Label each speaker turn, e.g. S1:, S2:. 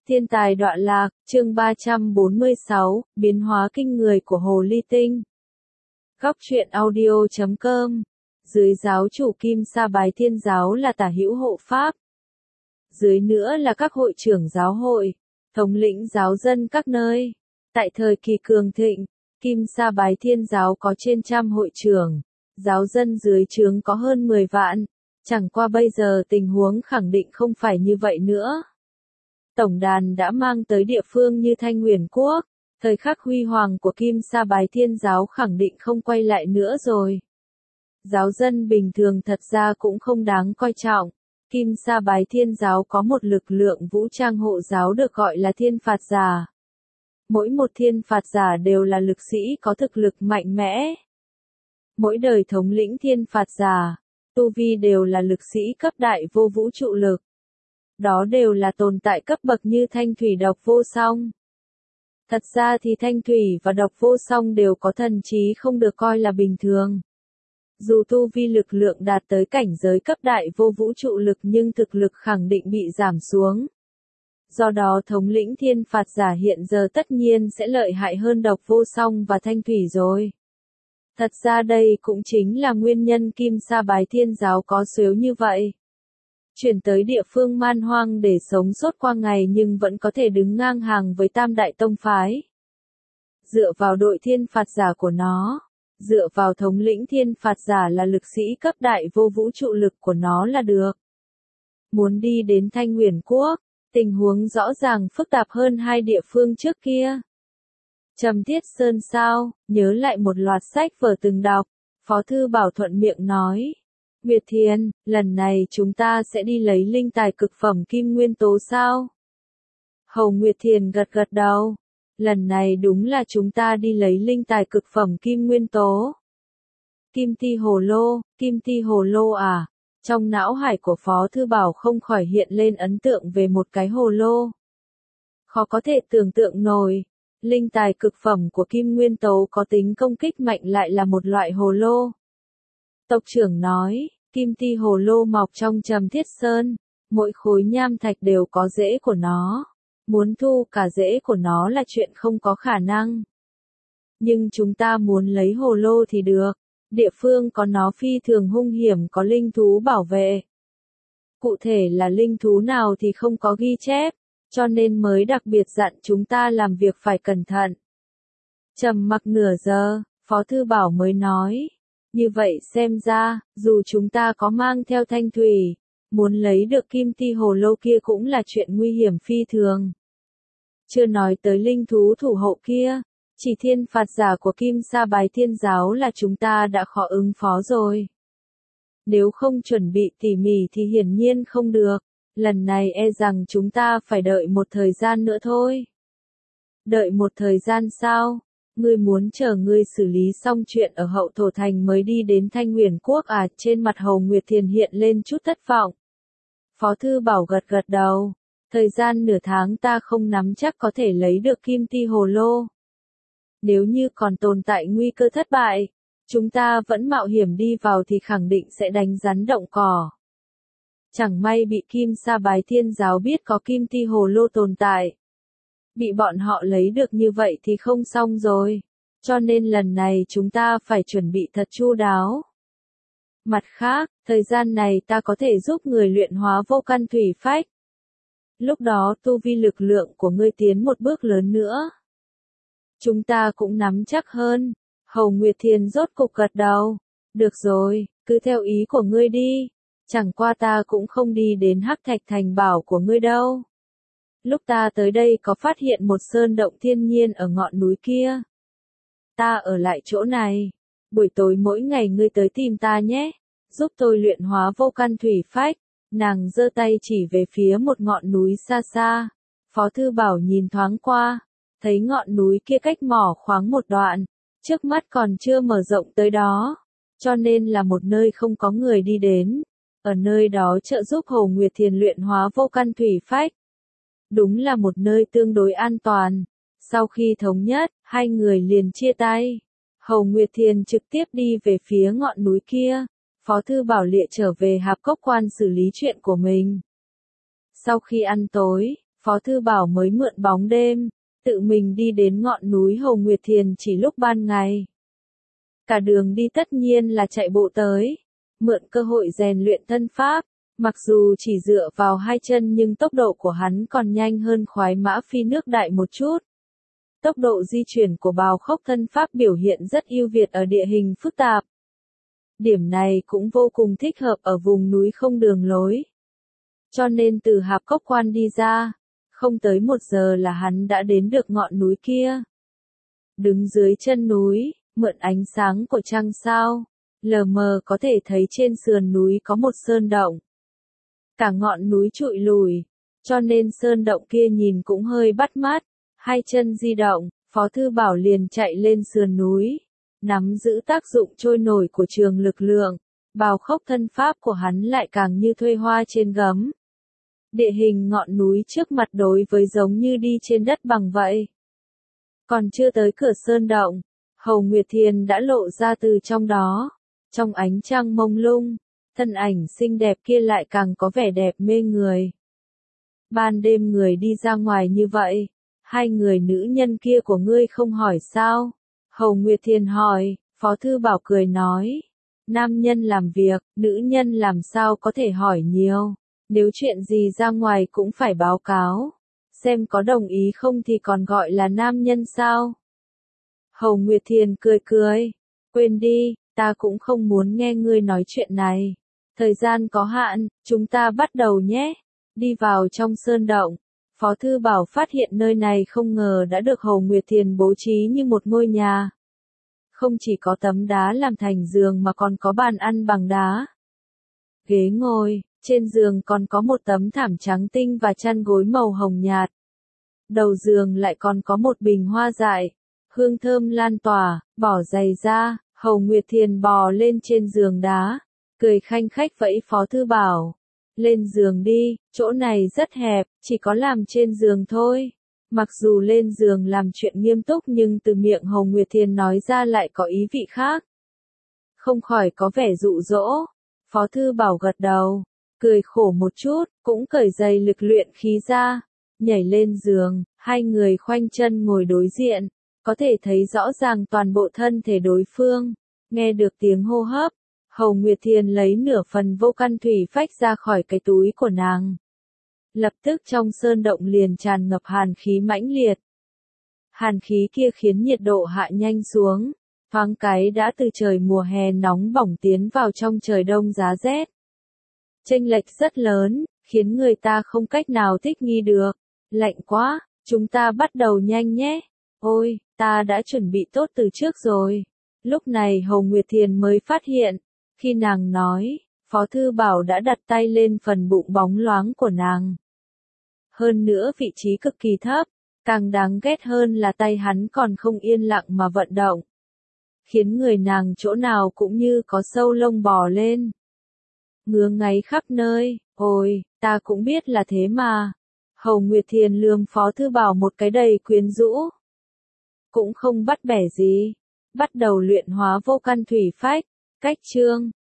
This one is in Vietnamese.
S1: Thiên tài đọa lạc, chương 346, biến hóa kinh người của Hồ Ly Tinh. Góc truyện audio.com. Dưới giáo chủ Kim Sa Bái Thiên giáo là Tả Hữu Hộ Pháp. Dưới nữa là các hội trưởng giáo hội, thống lĩnh giáo dân các nơi. Tại thời kỳ cường thịnh, Kim Sa Bái Thiên giáo có trên trăm hội trưởng, giáo dân dưới trướng có hơn 10 vạn. Chẳng qua bây giờ tình huống khẳng định không phải như vậy nữa. Tổng đàn đã mang tới địa phương như Thanh Huyền Quốc, thời khắc huy hoàng của Kim Sa Bái Thiên giáo khẳng định không quay lại nữa rồi. Giáo dân bình thường thật ra cũng không đáng coi trọng. Kim Sa Bái Thiên giáo có một lực lượng vũ trang hộ giáo được gọi là thiên phạt giả. Mỗi một thiên phạt giả đều là lực sĩ có thực lực mạnh mẽ. Mỗi đời thống lĩnh thiên phạt giả, tu vi đều là lực sĩ cấp đại vô vũ trụ lực. Đó đều là tồn tại cấp bậc như Thanh Thủy Độc Vô Song. Thật ra thì Thanh Thủy và Độc Vô Song đều có thần trí không được coi là bình thường. Dù tu vi lực lượng đạt tới cảnh giới cấp đại vô vũ trụ lực nhưng thực lực khẳng định bị giảm xuống. Do đó thống lĩnh thiên phạt giả hiện giờ tất nhiên sẽ lợi hại hơn Độc Vô Song và Thanh Thủy rồi. Thật ra đây cũng chính là nguyên nhân Kim Sa Bái Thiên giáo có xếu như vậy. Chuyển tới địa phương man hoang để sống sót qua ngày nhưng vẫn có thể đứng ngang hàng với Tam Đại Tông Phái. Dựa vào đội thiên phạt giả của nó, dựa vào thống lĩnh thiên phạt giả là lực sĩ cấp đại vô vũ trụ lực của nó là được. Muốn đi đến Thanh Huyền Quốc, tình huống rõ ràng phức tạp hơn hai địa phương trước kia. Trầm Thiết Sơn sao, nhớ lại một loạt sách vở từng đọc, Phó Thư Bảo thuận miệng nói. Nguyệt Thiền, lần này chúng ta sẽ đi lấy linh tài cực phẩm kim nguyên tố sao? Hầu Nguyệt Thiền gật gật đầu. Lần này đúng là chúng ta đi lấy linh tài cực phẩm kim nguyên tố. Kim Ti Hồ Lô à? Trong não hải của Phó Thư Bảo không khỏi hiện lên ấn tượng về một cái hồ lô. Khó có thể tưởng tượng nổi. Linh tài cực phẩm của kim nguyên tố có tính công kích mạnh lại là một loại hồ lô. Tộc trưởng nói, Kim Ti Hồ Lô mọc trong Trầm Thiết Sơn, mỗi khối nham thạch đều có rễ của nó. Muốn thu cả rễ của nó là chuyện không có khả năng. Nhưng chúng ta muốn lấy hồ lô thì được, địa phương có nó phi thường hung hiểm có linh thú bảo vệ. Cụ thể là linh thú nào thì không có ghi chép, cho nên mới đặc biệt dặn chúng ta làm việc phải cẩn thận. Trầm mặc nửa giờ, Phó Thư Bảo mới nói. Như vậy xem ra, dù chúng ta có mang theo Thanh Thủy, muốn lấy được Kim Ti Hồ Lô kia cũng là chuyện nguy hiểm phi thường. Chưa nói tới linh thú thủ hộ kia, chỉ thiên phạt giả của Kim Sa Bái Thiên giáo là chúng ta đã khó ứng phó rồi. Nếu không chuẩn bị tỉ mỉ thì hiển nhiên không được, lần này e rằng chúng ta phải đợi một thời gian nữa thôi. Đợi một thời gian sao? Ngươi muốn chờ ngươi xử lý xong chuyện ở Hậu Thổ Thành mới đi đến Thanh Huyền Quốc à? Trên mặt Hầu Nguyệt Thiền hiện lên chút thất vọng. Phó Thư Bảo gật gật đầu. Thời gian nửa tháng ta không nắm chắc có thể lấy được Kim Ti Hồ Lô. Nếu như còn tồn tại nguy cơ thất bại, chúng ta vẫn mạo hiểm đi vào thì khẳng định sẽ đánh rắn động cỏ. Chẳng may bị Kim Sa Bái Thiên giáo biết có Kim Ti Hồ Lô tồn tại. Bị bọn họ lấy được như vậy thì không xong rồi. Cho nên lần này chúng ta phải chuẩn bị thật chu đáo. Mặt khác, thời gian này ta có thể giúp người luyện hóa vô căn thủy phách. Lúc đó tu vi lực lượng của ngươi tiến một bước lớn nữa. Chúng ta cũng nắm chắc hơn. Hầu Nguyệt Thiền rốt cục gật đầu. Được rồi, cứ theo ý của ngươi đi. Chẳng qua ta cũng không đi đến Hắc Thạch Thành bảo của ngươi đâu. Lúc ta tới đây có phát hiện một sơn động thiên nhiên ở ngọn núi kia. Ta ở lại chỗ này. Buổi tối mỗi ngày ngươi tới tìm ta nhé. Giúp tôi luyện hóa vô căn thủy phách. Nàng giơ tay chỉ về phía một ngọn núi xa xa. Phó Thư Bảo nhìn thoáng qua. Thấy ngọn núi kia cách mỏ khoáng một đoạn. Trước mắt còn chưa mở rộng tới đó. Cho nên là một nơi không có người đi đến. Ở nơi đó trợ giúp Hồ Nguyệt Thiền luyện hóa vô căn thủy phách. Đúng là một nơi tương đối an toàn. Sau khi thống nhất, hai người liền chia tay. Hầu Nguyệt Thiền trực tiếp đi về phía ngọn núi kia. Phó Thư Bảo Lịa trở về Hạp Cốc Quan xử lý chuyện của mình. Sau khi ăn tối, Phó Thư Bảo mới mượn bóng đêm, tự mình đi đến ngọn núi Hồ Nguyệt Thiền chỉ lúc ban ngày. Cả đường đi tất nhiên là chạy bộ tới, mượn cơ hội rèn luyện thân pháp, mặc dù chỉ dựa vào hai chân nhưng tốc độ của hắn còn nhanh hơn khoái mã phi nước đại một chút. Tốc độ di chuyển của bào khốc thân pháp biểu hiện rất ưu việt ở địa hình phức tạp. Điểm này cũng vô cùng thích hợp ở vùng núi không đường lối. Cho nên từ Hạp Cốc Quan đi ra, không tới 1 giờ là hắn đã đến được ngọn núi kia. Đứng dưới chân núi, mượn ánh sáng của trăng sao, lờ mờ có thể thấy trên sườn núi có một sơn động. Cả ngọn núi trụi lùi, cho nên sơn động kia nhìn cũng hơi bắt mắt. Hai chân di động, Phó Thư Bảo liền chạy lên sườn núi, nắm giữ tác dụng trôi nổi của trường lực lượng, bào khốc thân pháp của hắn lại càng như thuê hoa trên gấm. Địa hình ngọn núi trước mặt đối với giống như đi trên đất bằng vậy. Còn chưa tới cửa sơn động, Hồ Nguyệt Thiền đã lộ ra từ trong đó. Trong ánh trăng mông lung, thân ảnh xinh đẹp kia lại càng có vẻ đẹp mê người. Ban đêm người đi ra ngoài như vậy, hai người nữ nhân kia của ngươi không hỏi sao? Hồ Nguyệt Thiền hỏi, Phó Thư Bảo cười nói. Nam nhân làm việc, nữ nhân làm sao có thể hỏi nhiều. Nếu chuyện gì ra ngoài cũng phải báo cáo. Xem có đồng ý không thì còn gọi là nam nhân sao? Hồ Nguyệt Thiền cười cười. Quên đi, ta cũng không muốn nghe ngươi nói chuyện này. Thời gian có hạn, chúng ta bắt đầu nhé. Đi vào trong sơn động. Phó Thư Bảo phát hiện nơi này không ngờ đã được Hồ Nguyệt Thiền bố trí như một ngôi nhà. Không chỉ có tấm đá làm thành giường mà còn có bàn ăn bằng đá. Ghế ngồi, trên giường còn có một tấm thảm trắng tinh và chăn gối màu hồng nhạt. Đầu giường lại còn có một bình hoa dại, hương thơm lan tỏa, bỏ giày ra, Hồ Nguyệt Thiền bò lên trên giường đá, cười khanh khách vẫy Phó Thư Bảo. Lên giường đi, chỗ này rất hẹp, chỉ có làm trên giường thôi. Mặc dù lên giường làm chuyện nghiêm túc nhưng từ miệng Hồ Nguyệt Thiền nói ra lại có ý vị khác. Không khỏi có vẻ dụ dỗ. Phó Thư Bảo gật đầu, cười khổ một chút, cũng cởi giày lực luyện khí ra. Nhảy lên giường, hai người khoanh chân ngồi đối diện, có thể thấy rõ ràng toàn bộ thân thể đối phương. Nghe được tiếng hô hấp, Hồ Nguyệt Thiền lấy nửa phần vô căn thủy phách ra khỏi cái túi của nàng. Lập tức trong sơn động liền tràn ngập hàn khí mãnh liệt. Hàn khí kia khiến nhiệt độ hạ nhanh xuống, thoáng cái đã từ trời mùa hè nóng bỏng tiến vào trong trời đông giá rét. Chênh lệch rất lớn, khiến người ta không cách nào thích nghi được. Lạnh quá, chúng ta bắt đầu nhanh nhé. Ôi, ta đã chuẩn bị tốt từ trước rồi. Lúc này Hồ Nguyệt Thiền mới phát hiện, khi nàng nói, Phó Thư Bảo đã đặt tay lên phần bụng bóng loáng của nàng. Hơn nữa vị trí cực kỳ thấp, càng đáng ghét hơn là tay hắn còn không yên lặng mà vận động. Khiến người nàng chỗ nào cũng như có sâu lông bò lên. Ngứa ngáy khắp nơi, ôi, ta cũng biết là thế mà. Hồ Nguyệt Thiền lườm Phó Thư Bảo một cái đầy quyến rũ. Cũng không bắt bẻ gì. Bắt đầu luyện hóa vô căn thủy phách. Cách chương